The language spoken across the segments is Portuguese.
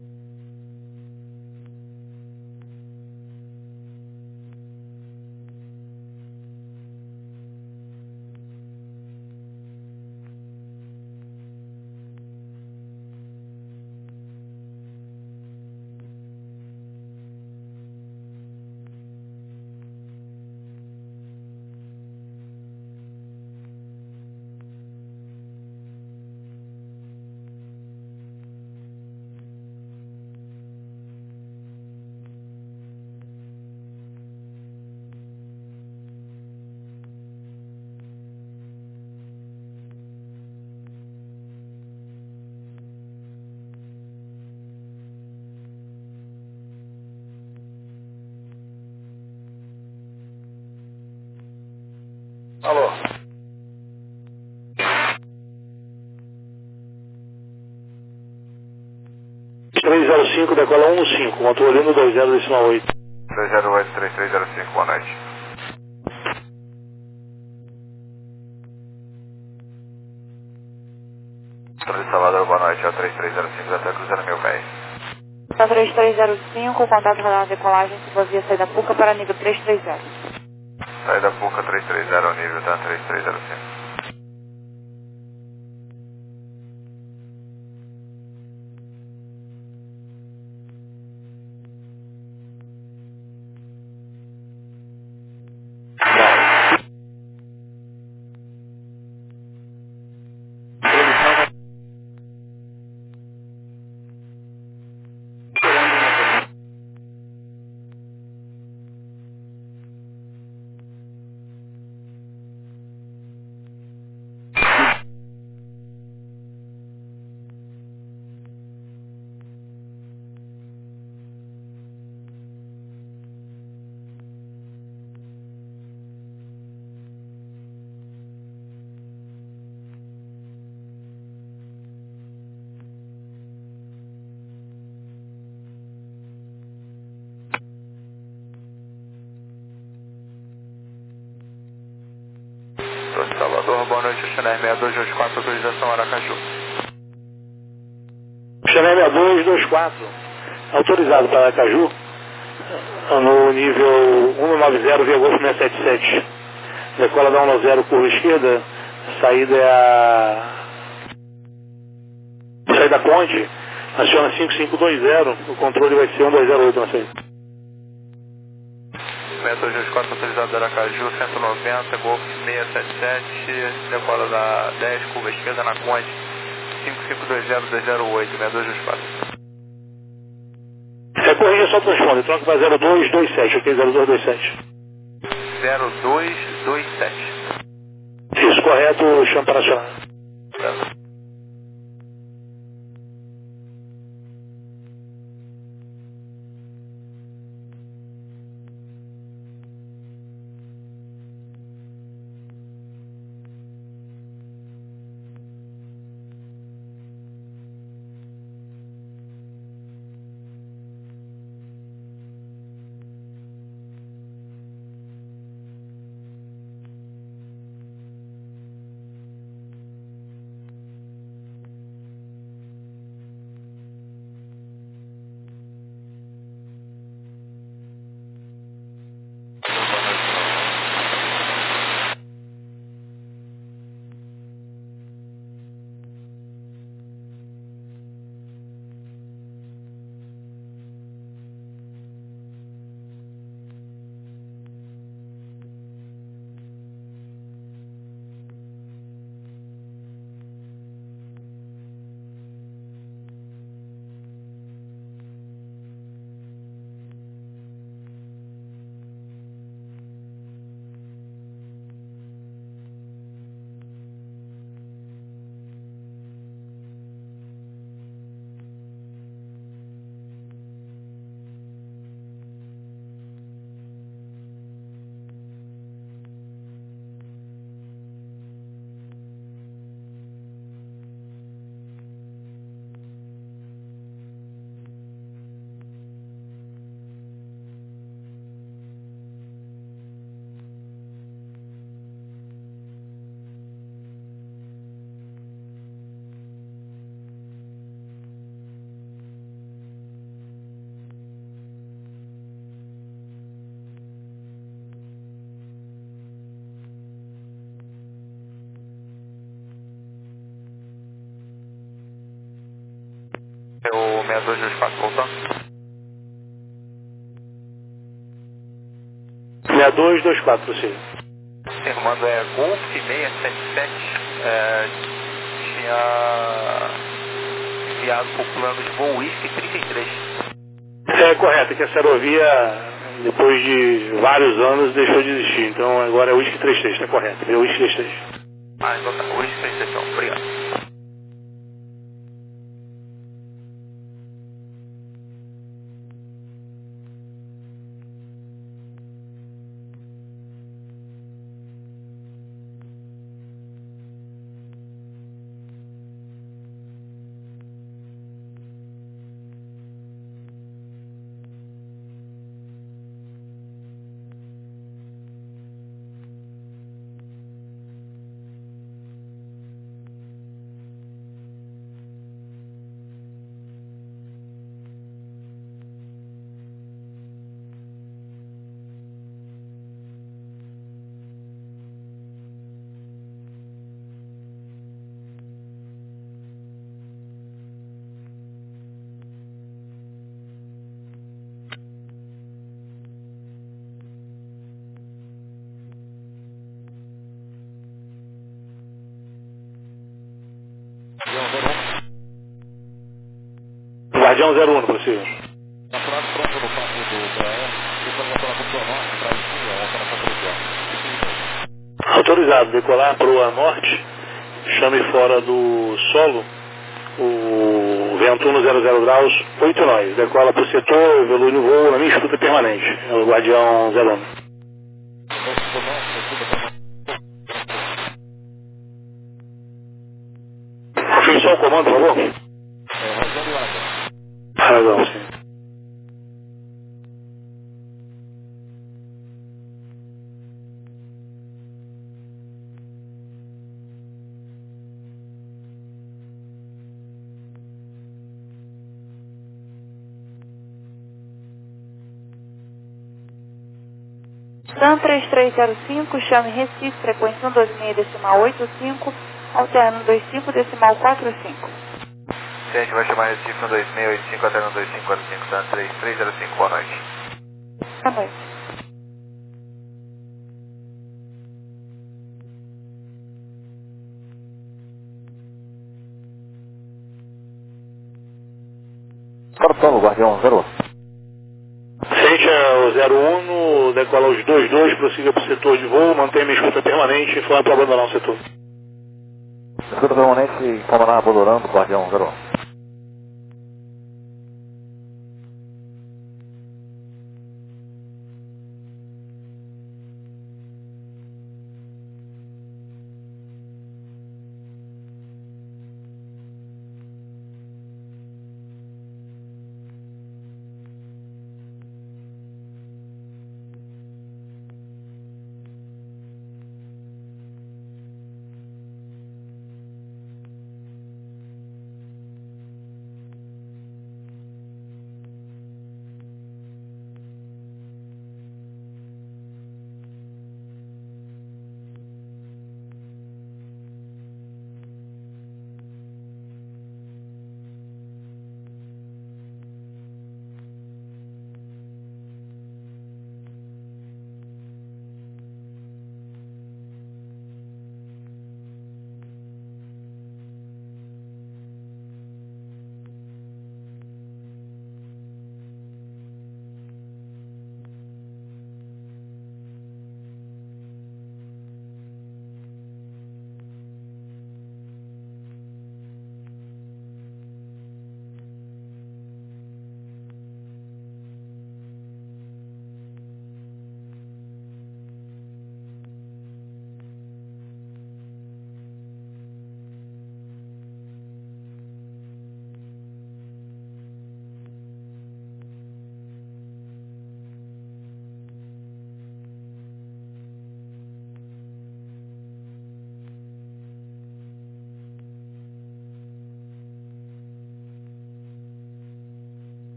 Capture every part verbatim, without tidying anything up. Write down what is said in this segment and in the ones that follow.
Alô? três zero cinco, decola um cinco, controle no dois zero decimal oito. dois zero oito, três três zero cinco, boa noite. Controle de Salvador, boa noite, é o três três zero cinco, já está cruzando mil pés. Tá três três zero cinco, contato radar decolagem, suba via saída Puca para nível três três zero. Saída Puca três três zero, ao nível da três três zero cinco. Controle de Salvador, boa noite, Chanel seis dois dois quatro, autorização Aracaju. Chanel seis dois dois quatro, autorizado para Aracaju, no nível cento e noventa via Golf seiscentos e setenta e sete. Decola da cento e noventa, curva esquerda, saída é a... saída Conde, aciona cinco cinco dois zero, o controle vai ser cento e dois zero oito na saída. seis dois dois quatro, autorizado Aracaju, cento e noventa, Golf seiscentos e setenta e sete, decola da dez, curva esquerda na Conde, cinco cinco dois zero dois zero oito, seis dois dois quatro. É, corrija só o transponder, troca para zero dois dois sete, ok? zero dois dois sete. zero dois dois sete. Isso, correto, chama para acionar. Certo. sessenta e dois do espaço, voltando. sessenta e dois, vinte e quatro, prossiga. Confirmando, é Golf seiscentos e setenta e sete, é, tinha enviado por plano de voo Whisky trinta e três. É correto, que a Serovia, depois de vários anos, deixou de existir. Então agora é o Whisky trinta e três, está correto. É o Whisky trinta e três. Ah, então tá, Whisky trinta e três, então, obrigado. Guardião zero um, prossiga. Autorizado, decolar para o norte, chame fora do solo, o Ventuno zero zero graus, oito nós, decola para o setor, evolui no voo, na minha escuta permanente, é o Guardião zero um. Confirme só o comando, por favor. Razão, sim. SAM três três zero cinco, chame Recife, frequência um dois seis decimal oito cinco, alterno dois cinco decimal quatro cinco. Sim, a gente vai chamar Recife um dois seis oito cinco, alterno dois cinco quatro cinco, SAM três três zero cinco, boa noite. Boa noite. Cartão, Guardião zero um. Frente ao zero um, no, decola os dois dois, prossiga para o setor de voo, mantenha minha escuta permanente e informe para abandonar o setor. Escuta permanente, informará abandonando, Guardião zero um.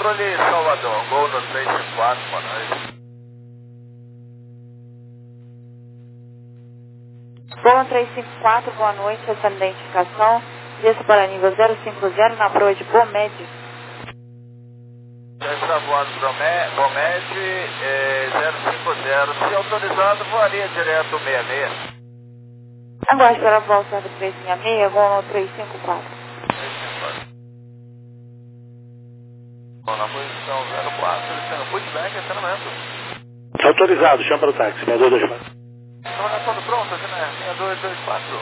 controle Salvador, Gol no três cinco quatro, boa noite. Gol três cinco quatro, boa noite, essa identificação. Desça para nível zero cinco zero na proa de Bomed. Já está voando Bomed é, zero cinco zero. Se autorizado, voaria direto sessenta e seis. Aguarde para a volta do três seis seis, Gol no três cinco quatro. três cinco quatro. Bom, na posição zero quatro, sendo putback, acionamento. Autorizado, chama para o táxi, seis dois dois quatro. Então, tudo pronto, aqui na seis dois dois quatro.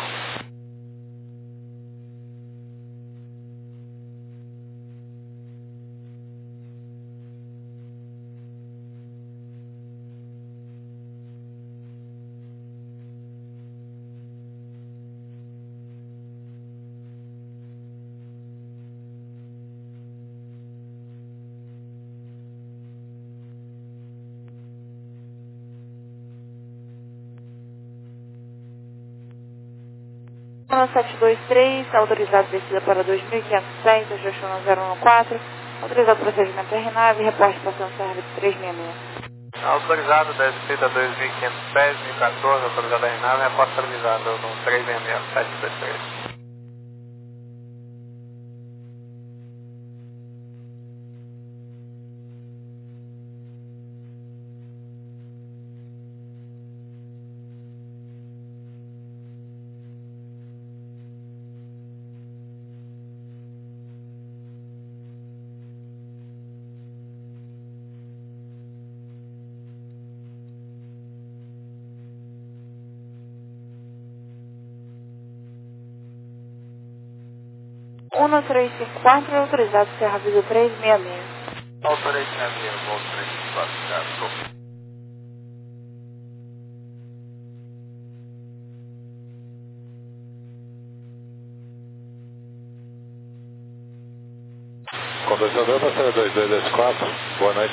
sete dois três, autorizado descida para dois mil quinhentos e dez, Joshua zero um quatro, autorizado procedimento R nove, reporte passando C R B três seis seis. Autorizado descida dois mil quinhentos e dez, dois mil e quatorze, autorizado R nove, reporte autorizado no três seis seis, sete dois três. um três cinco quatro, autorizado C R B três seis seis. Autorizado, Gol três cinco quatro, certo. Condensador para C dois dois dois quatro, boa noite.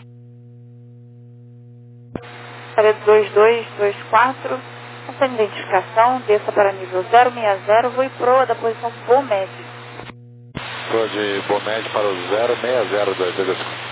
C R B dois dois dois quatro, essa identificação, desça para nível zero seis zero, voe proa da posição Bomed. Estou de Bomed para o zero seis zero dois dois quatro.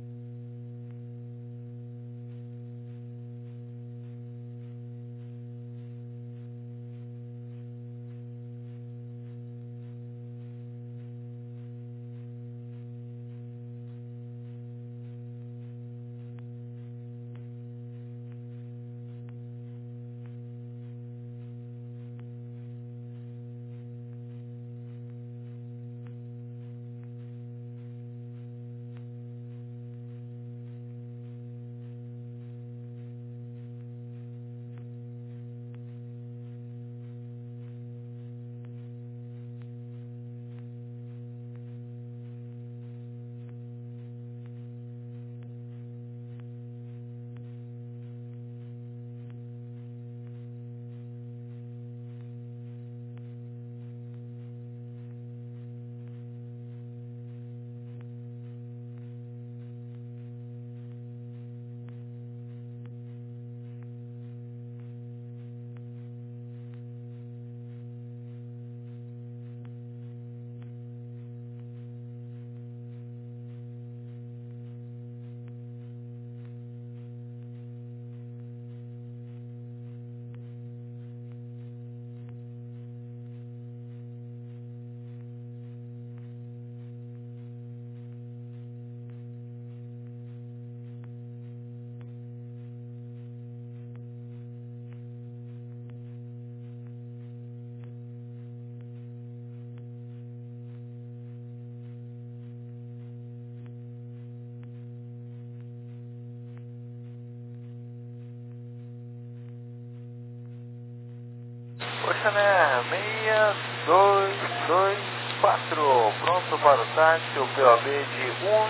Poxa, né? seis dois dois quatro, pronto para o táxi, o P O B de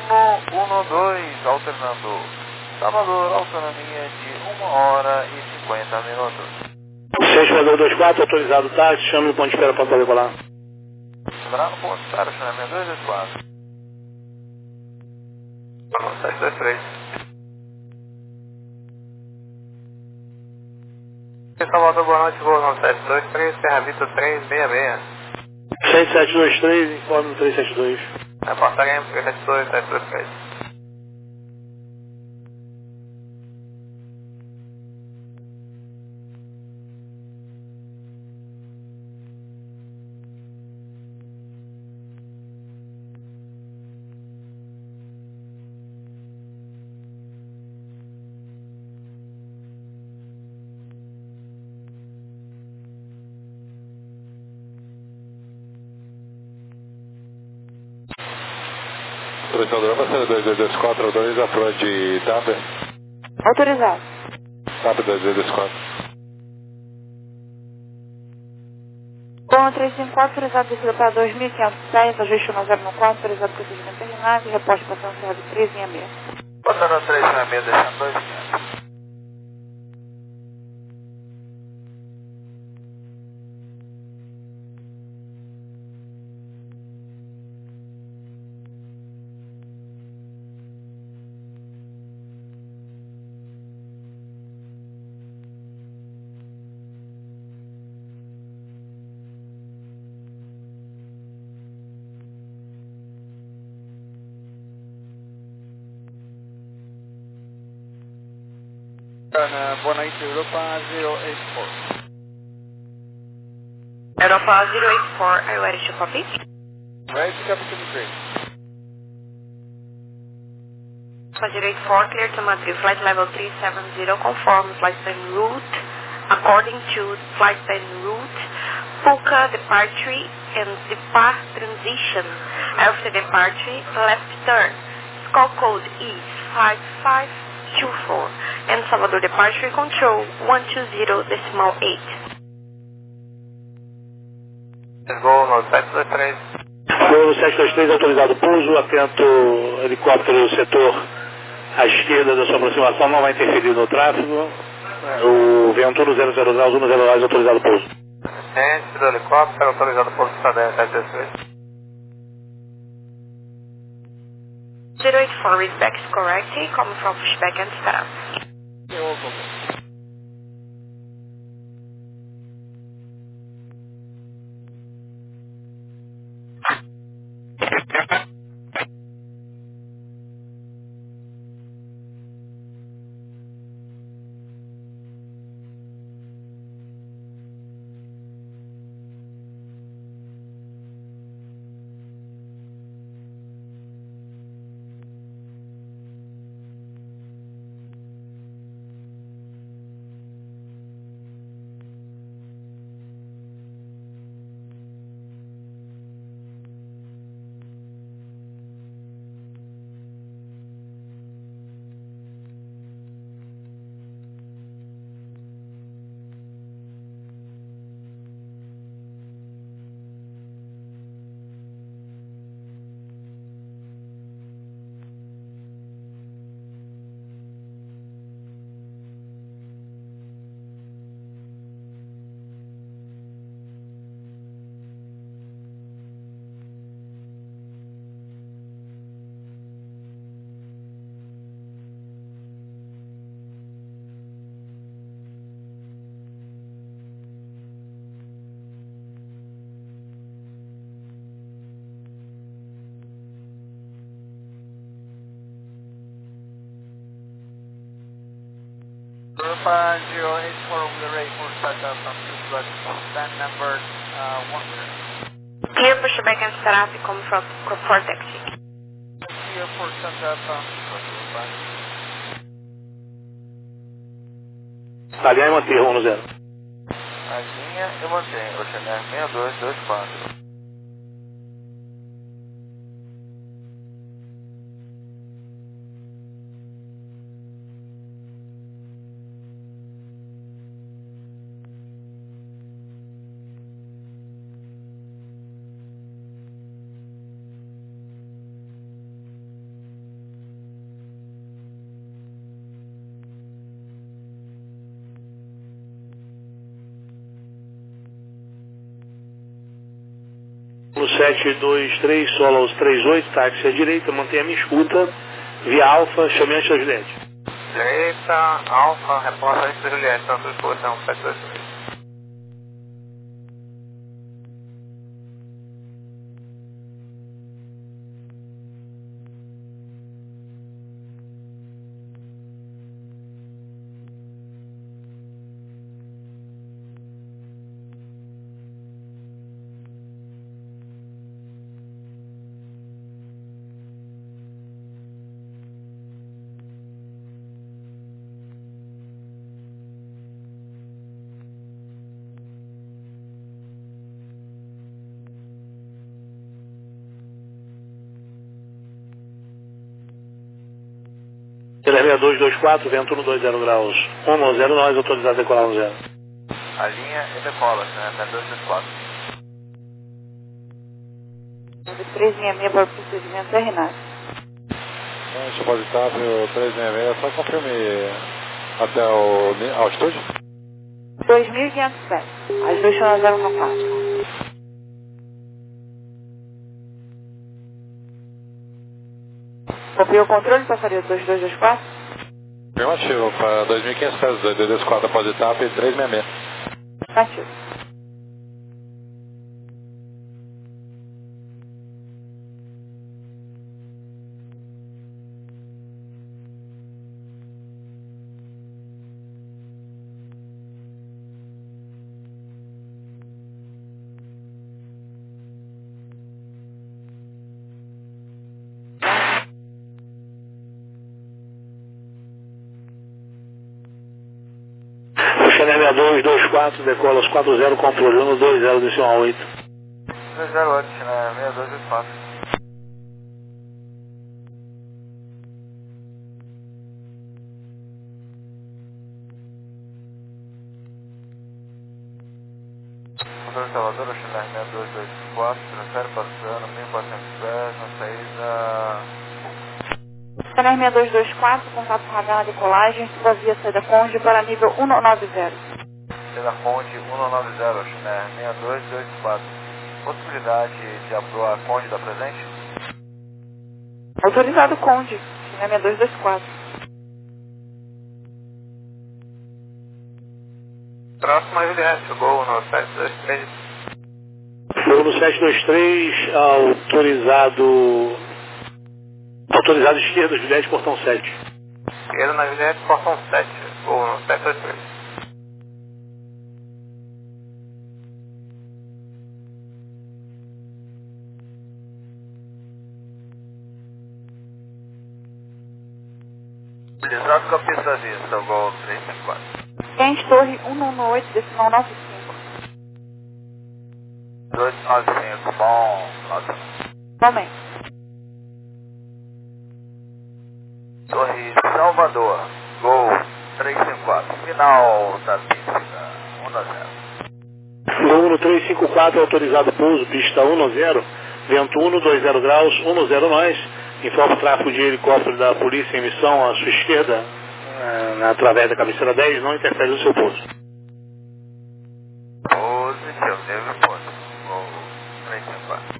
um um dois, alternando. Salvador, autonomia de uma hora e cinquenta minutos. seis dois dois quatro, autorizado o táxi, chame no ponto de espera para poder volar. Chegará no ponto de espera, chamamento dois dois quatro. sete dois três. Salvador, boa noite, voo no sete dois três, Serra Vita três seis seis. seis sete dois três, informe no três sete dois. Reporta H M sete dois sete dois três. Autorizador, passando dois dois dois quatro, autoriza approach de T A P. Autorizado. T A P dois dois dois quatro. Com três cinco quatro, autorizado descida para dois mil quinhentos e seis, ajuste um zero um quatro, autorizado procedimento terminado, reposte para São Serra três seis seis. Botando três seis seis, deixando dois quinhentos. Uh, Boa noite, Europa zero eight four. Europa zero eight four, are you ready to copy? Right, Captain Green. Alpha zero eight four, clear to Madrid, flight level three seven zero, conform flight plan route, according to flight plan route, Puka departure and depart transition. After departure, left turn. Call code is five five two four, and Salvador departure control one two zero decimal eight. Gol no sete dois três. Gol no sete dois três, autorizado pouso, atento helicóptero setor à esquerda da sua aproximação, não vai interferir no tráfego. O Ventura zero zero zero um zero dois, autorizado pouso. Gente do helicóptero, autorizado pouso Stadé sete dois três. zero eight four, respect correct, coming from pushback and start. Europa zero eight four, we are ready for startup from Tucson, stand number uh, one. Clear pushback and start, coming from for taxi. Clear for startup from Tucson. A linha é manter, um zero. A linha eu mantenho, Oceanar seis dois dois quatro. No sete dois três, solo aos três oito, táxi à direita, mantenha a minha escuta, via Alfa, chame antes da Juliette. Direita, Alfa, reporta antes da Juliette, tanto disposição sete dois três. três seis dois dois quatro, vento um dois zero graus, um zero nós, autorizado a decolar um zero. A linha e decola, né? Até dois dois quatro. três seis seis para o procedimento R nove. Então, pode estar para o três seis seis, só confirme até o ni- altitude? dois mil quinhentos e sete, as duas são zero um quatro. Copiou o controle, passaria dois dois dois quatro? Afirmativo, para dois mil e quinhentos pés, dois dois dois quatro após etapa e três seis seis. Ativo. Channel dois dois quatro, decola os quatro zero, controle um dois zero, decimal oito. dois zero oito, né? seis dois dois quatro. Controle Salvador, Channel seis dois dois quatro, transfere passando, mil e quatrocentos pés, na saída... Channel seis dois dois quatro, contato radar na decolagem, suba via saída Conde para nível um nove zero. Saída Conde cento e noventa, né? seis dois dois quatro. Possibilidade de abrir a Conde da presente? Autorizado Conde, Channel seis dois dois quatro. Próximo é Juliette, gol no sete dois três. Voo no sete dois três, autorizado... Autorizado esquerda, Juliette, portão sete. Esquerda na Juliette, portão sete, gol no sete dois três. Utilizado com a pista vista, gol três cinco quatro. Quente Torre cento e dezenove, decimal nove cinco. dois nove cinco, bom, nota. Momento. Torre Salvador, gol três cinco quatro, final da pista um a zero. Voo no três cinco quatro, autorizado pouso, pista um zero, vento um dois zero graus, um zero nós, informa o tráfego de helicóptero da polícia em missão à sua esquerda, eh, através da cabeceira dez, não interfere no seu pouso. Positivo, teve ponto, gol três cinco quatro.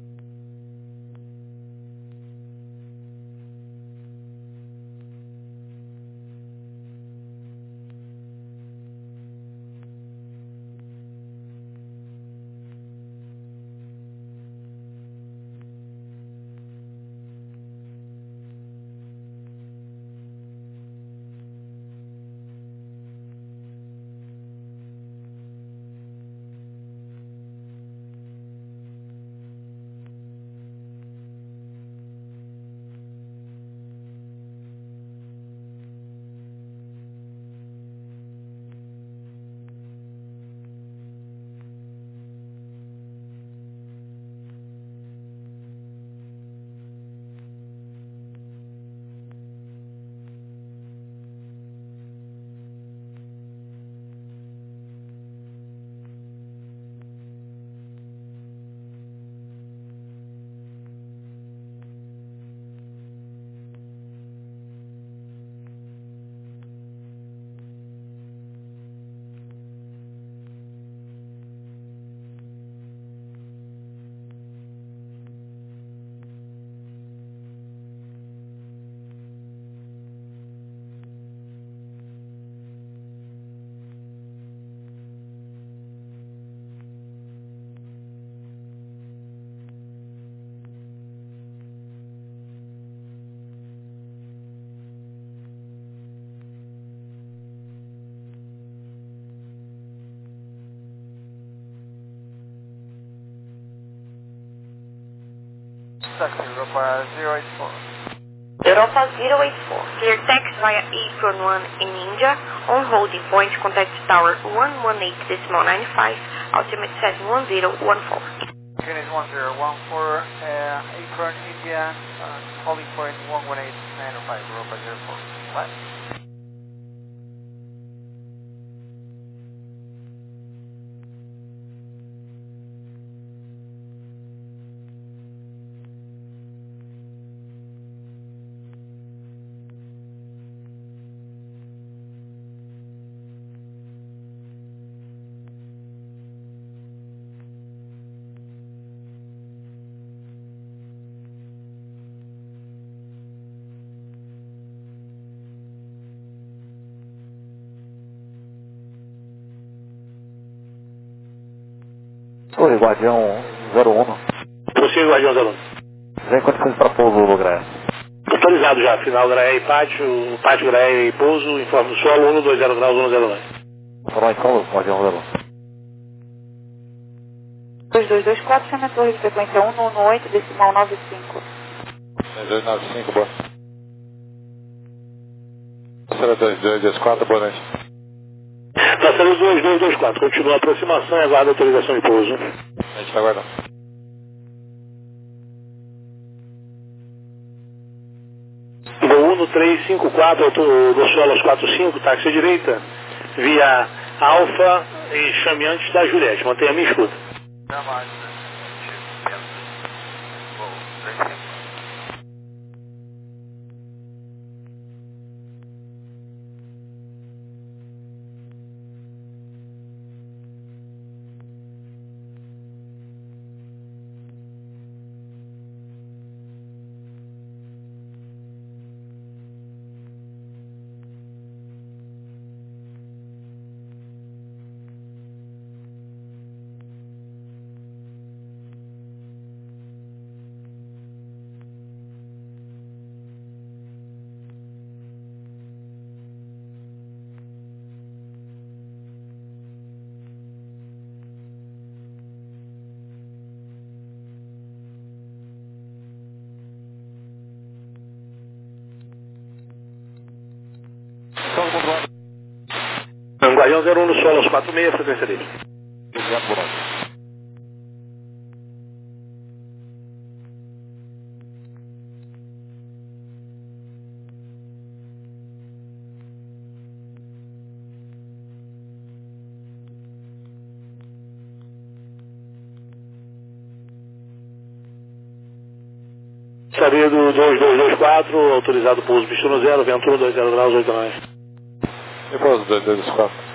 Taxi Europa zero eight four. Europa zero eight four. Clear taxi via Apron one in India. On holding point, contact tower one one eight decimal nine five. Ultimate setting one zero one four. Unit one zero one four, uh, Acorn, India, uh, holding point one one eight nine oh five, Europa zero four. What? Oi, Guardião zero um. Prossiga, Guardião zero um. Vem condições para pouso no Graé. Autorizado já, final Graé e pátio, pátio Graé e pouso, informe do solo, um dois zero graus, um zero nove. Falar em solo, Guardião zero um. dois dois dois quatro, chama a torre de frequência um um oito, decimal nove cinco. dois dois nove cinco, boa. Será dois dois dois quatro, boa noite. Tá sendo dois dois dois quatro, continua a aproximação e aguarda a autorização de pouso. A gente está aguardando. Voo um três cinco quatro, do solo aos quatro cinco, táxi à direita, via Alfa e chame antes da Juliette, mantenha a minha escuta. Guardião zero um no solo aos quatro seis, frequência dele. Saber do dois dois dois quatro, autorizado pouso Bicho zero, vento um dois zero graus, oito nove. E pouso dois dois dois quatro.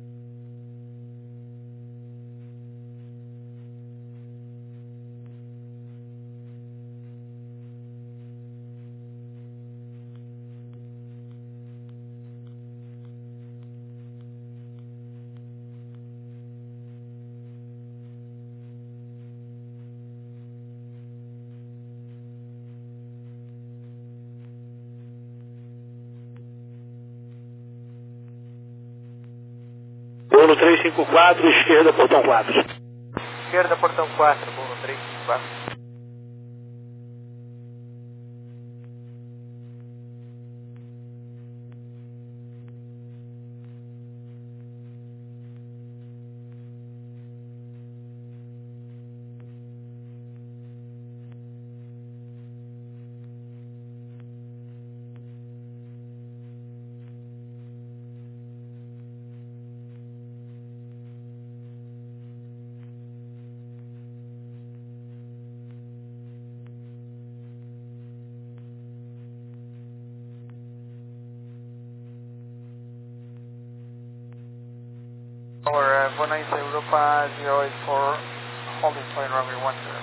Bolo três cinco quatro, esquerda, portão quatro. Esquerda, portão quatro, Bolo três cinco quatro. Tower, uh, Bonanza Europa zero eight four, holding point runway one zero.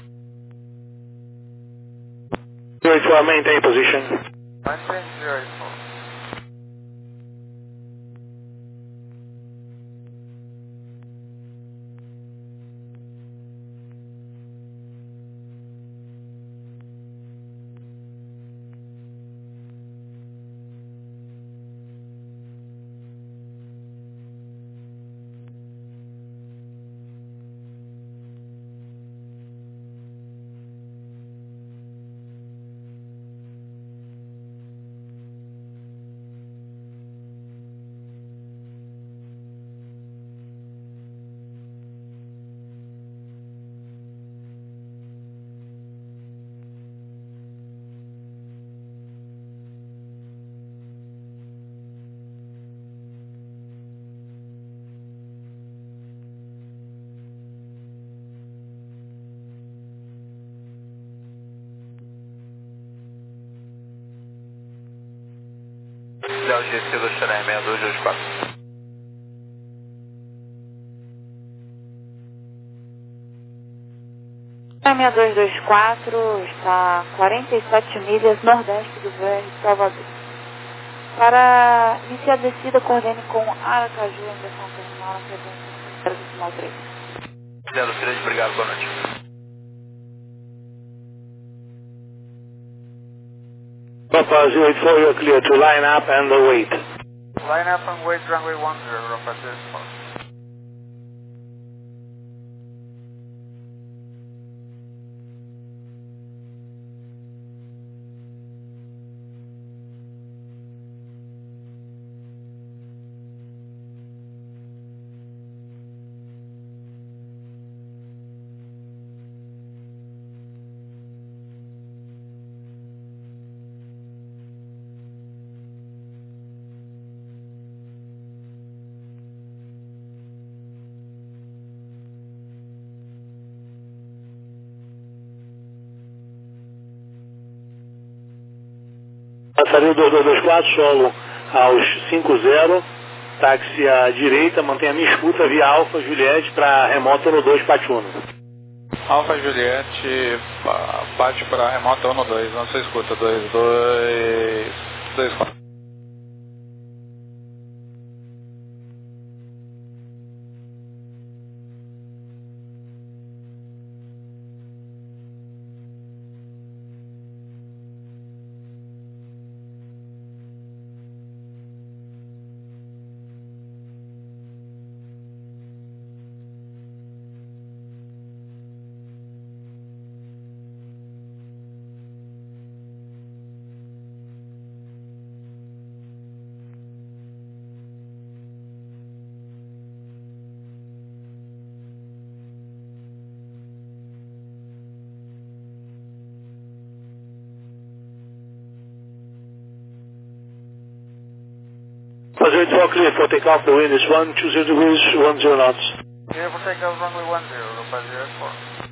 zero eight four, maintain position. Maintain zero eight four. Léo G C do Xarém seis dois dois quatro. seis dois dois quatro está a quarenta e sete milhas nordeste do V R Salvador. Para iniciar a descida, coordene com Aracaju em direção ao terminal na frequência zero decimal três. zero três, obrigado, boa noite. Papa zero eight four, you're clear to line up and wait. Line up and wait, runway one zero, Papa zero four. Passaria dois dois dois quatro, solo aos cinco zero, táxi à direita, mantenha a minha escuta via Alfa Juliette para remota no dois Patuno. Alfa Juliette, bate para remota um dois, não se escuta, dois dois dois quatro. zero eight four, clear for takeoff, the wind is one two zero degrees, one zero knots. Clear for takeoff, runway one zero, Papa zero four.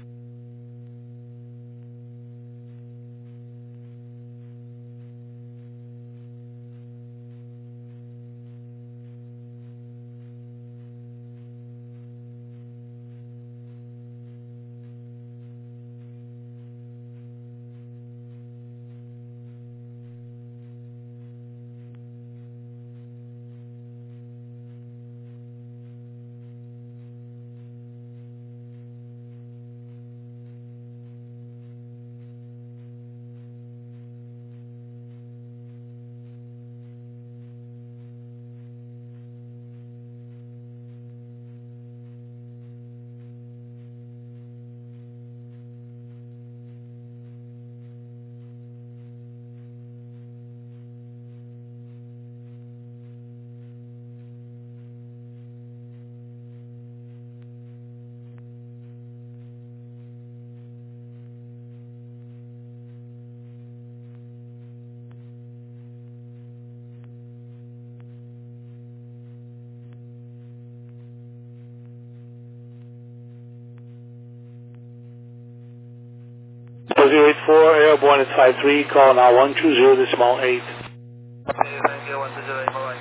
zero eight four, airborne at five three, call now one two zero decimal eight. Thank you, one two zero, bye-bye.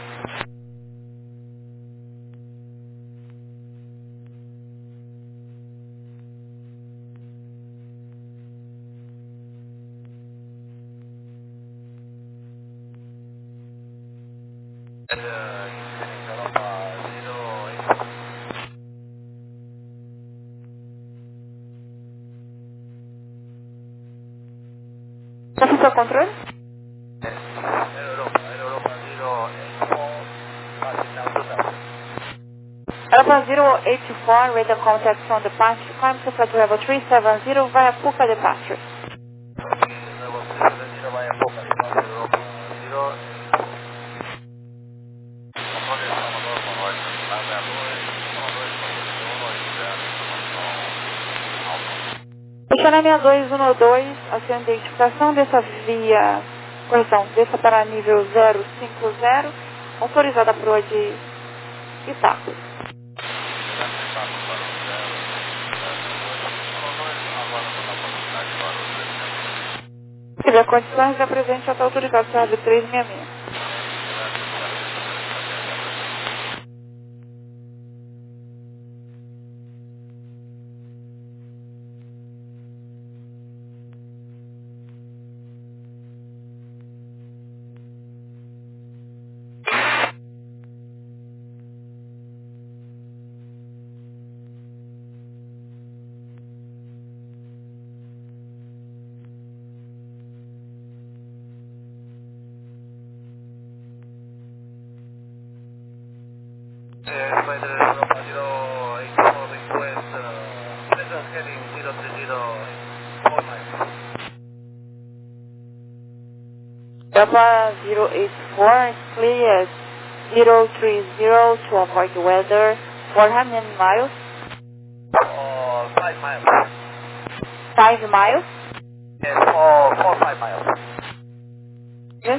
Já fiz o controle? Aeroplane zero eight four, radar contact from departure, climb to flight level three seven zero via Puka departure. Xarém seis dois um dois, a sua identificação dessa via, correção, desça para nível zero cinco zero, autorizada para o de Itaco. Se tiver condições, apresente até autorizado para a três seis seis. Spider Europa zero eight four request, uh, present heading zero three zero four nine. Delta zero eight four, clear zero three zero to avoid weather. For how many miles? Uh, five miles. Five miles? Yes, four, four, five miles. Yes.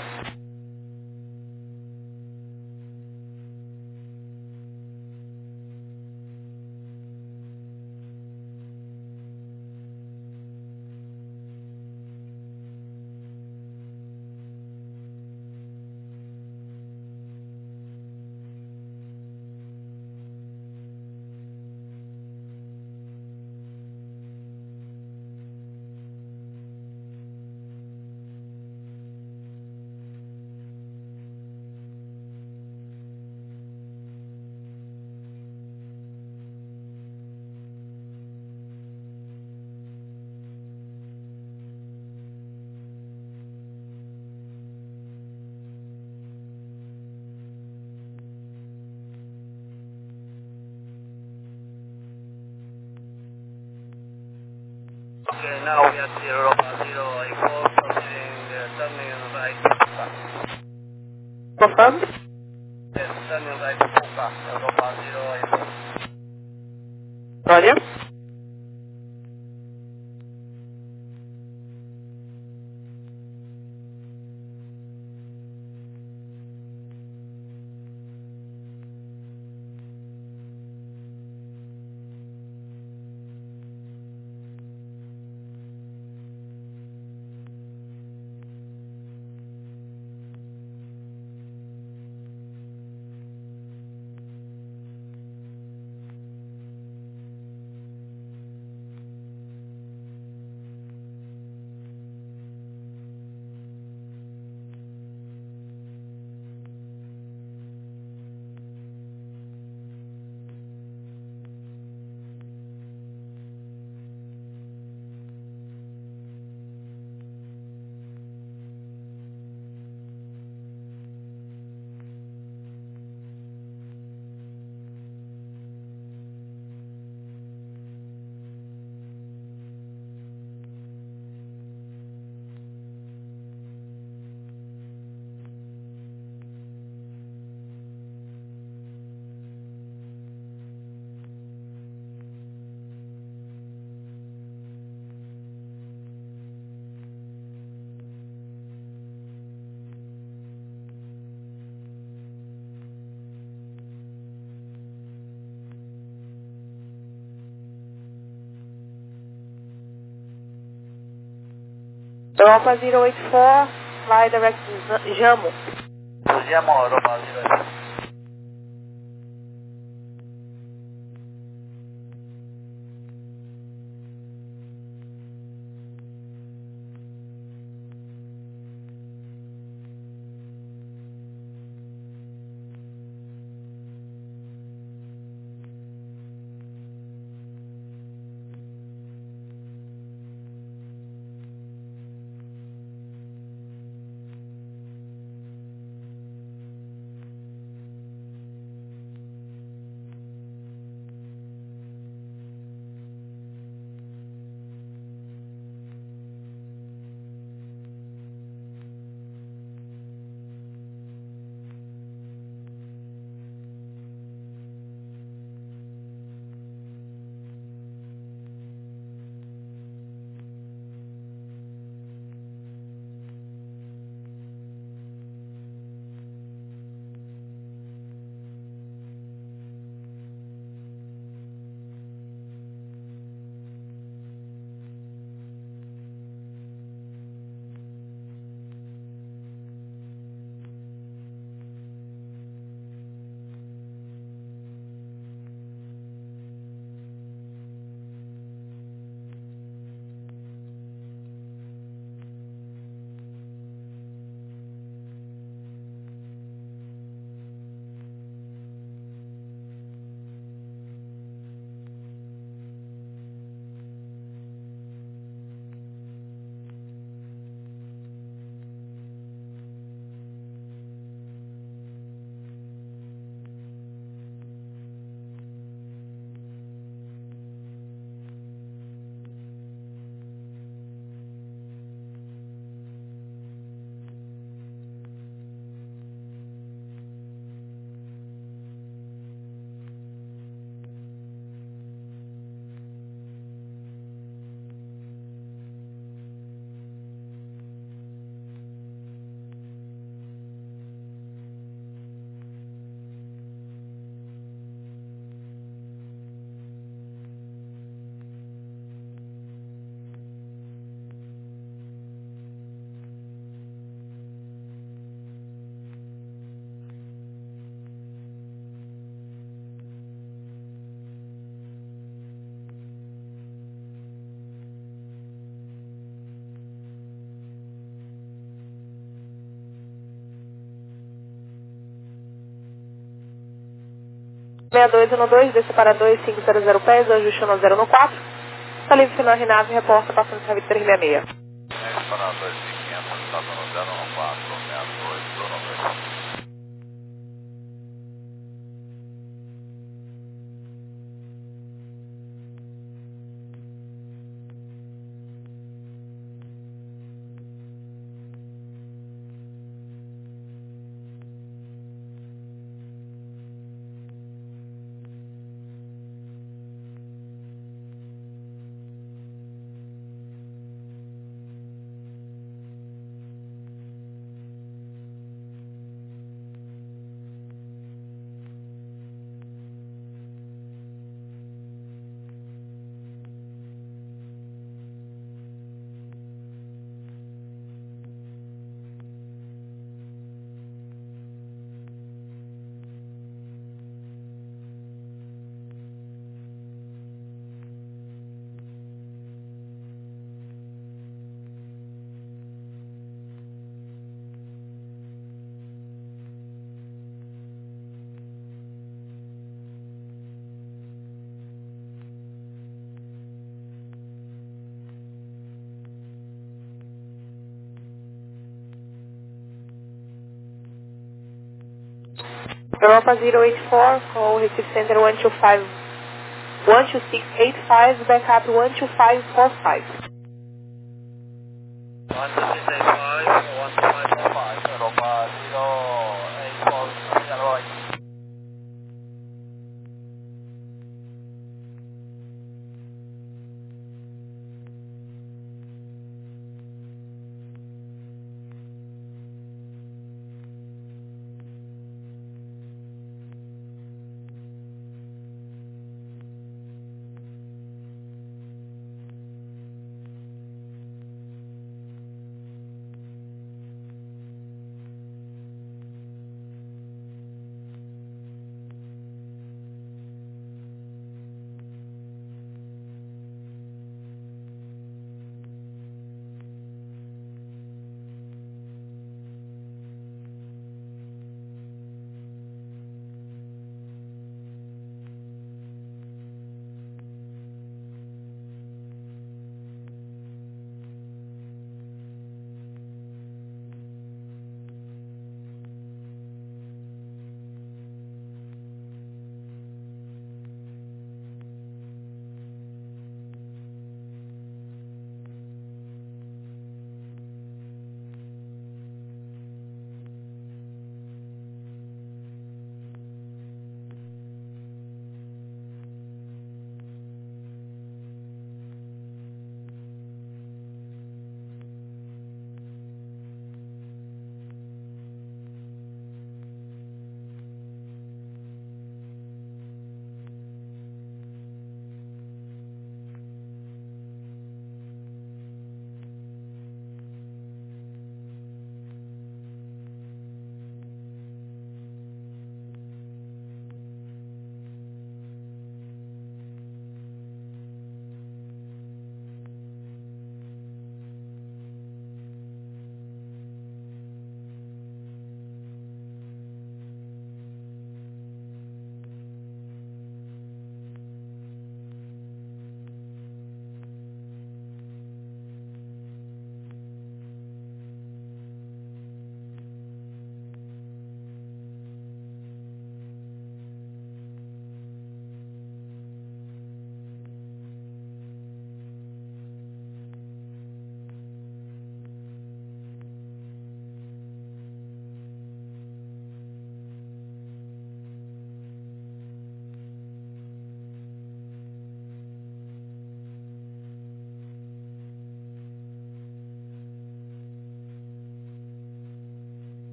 Okay, now we are zero Europa zero eight four, proceeding, uh, turning right. Confirmed? Yes, turning right to Puka, Europa zero eight four. Roger. Europa zero eight four, fly direct to Jammu. Jammu, Europa zero eight four. seis dois um dois, desça para dois cinco zero zero pés, ajuste um zero no quatro. Está livre final Rinave, reporta passando serviço três seis seis. Para dois mil e quinhentos, estado no zero um quatro, seis dois um dois. Europa zero eight four, call Recife Center one two five, one two six eight five, backup one two five four five. one two six eight five, one two five four five, Europa zero eight four, zero eight.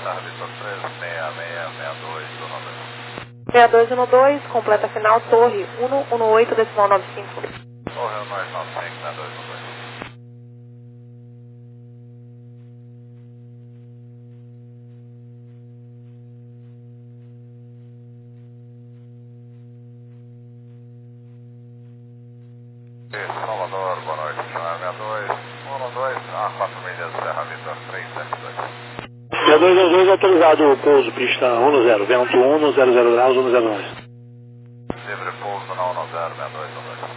Serra Vitor três seis seis seis dois um dois. seis dois um dois, completa final, torre um um oito, decimal nove cinco. Torre um nove nove cinco, seis dois um dois. Salvador, boa noite, Channel seis dois um dois, a quatro milhas, Serra Vitor três sete dois. seis dois um dois autorizado, pouso, pista um zero, vento um, zero zero graus, um zero nove. Livre pouso na um zero, seis dois um dois.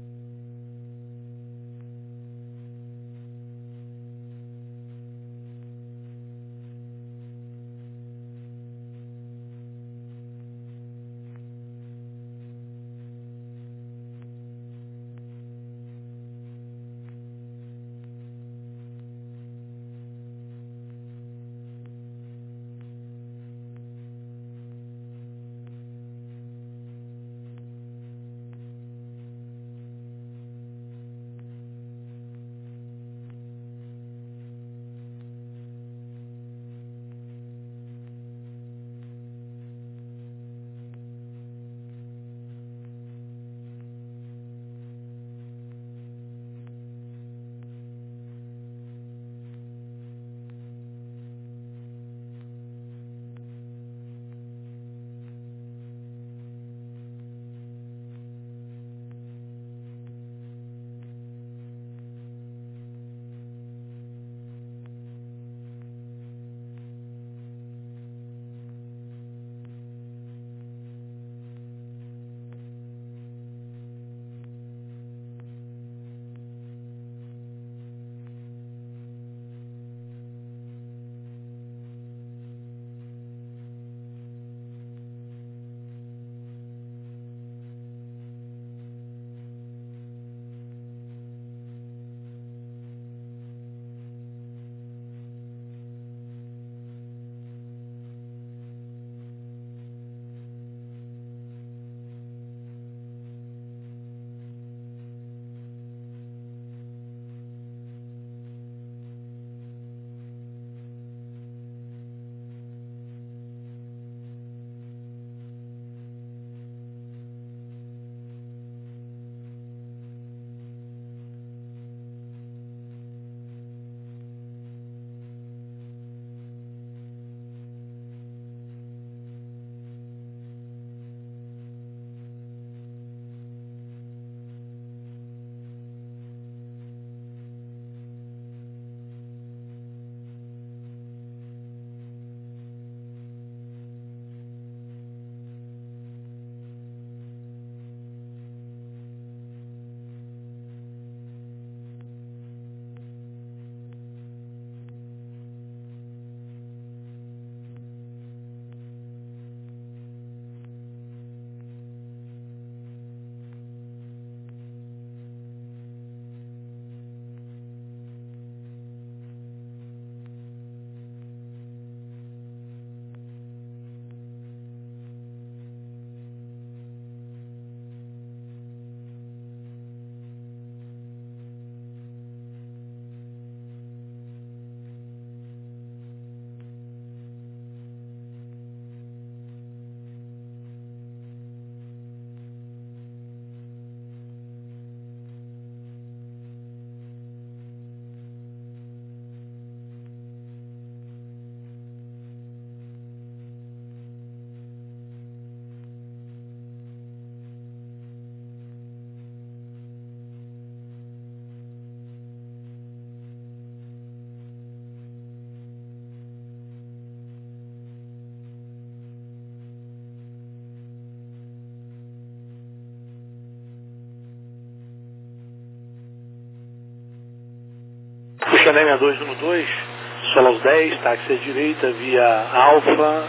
Xané seis dois um dois, Solos dez, táxi à direita, via Alfa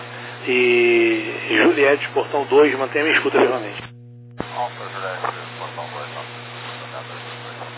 e Juliette, portão dois, mantenha a minha escuta permanente. Alfa, Juliette, portão dois, nossa escuta, seis dois um dois.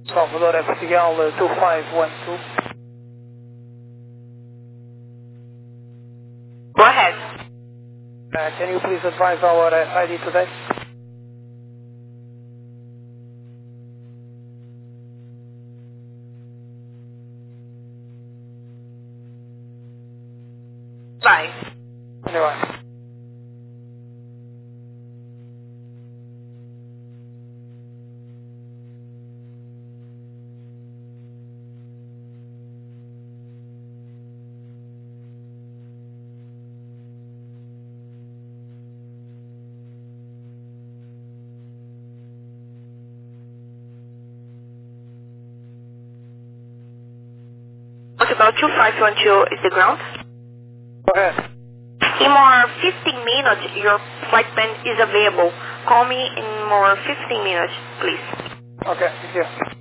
Salvador é Portugal uh, two five one two. Go ahead. Uh, can you please advise our uh, I D today? Bye. Anyway. Portugal two five one two is the ground. Go ahead. In more fifteen minutes, your flight plan is available. Call me in more fifteen minutes, please. Okay, thank you.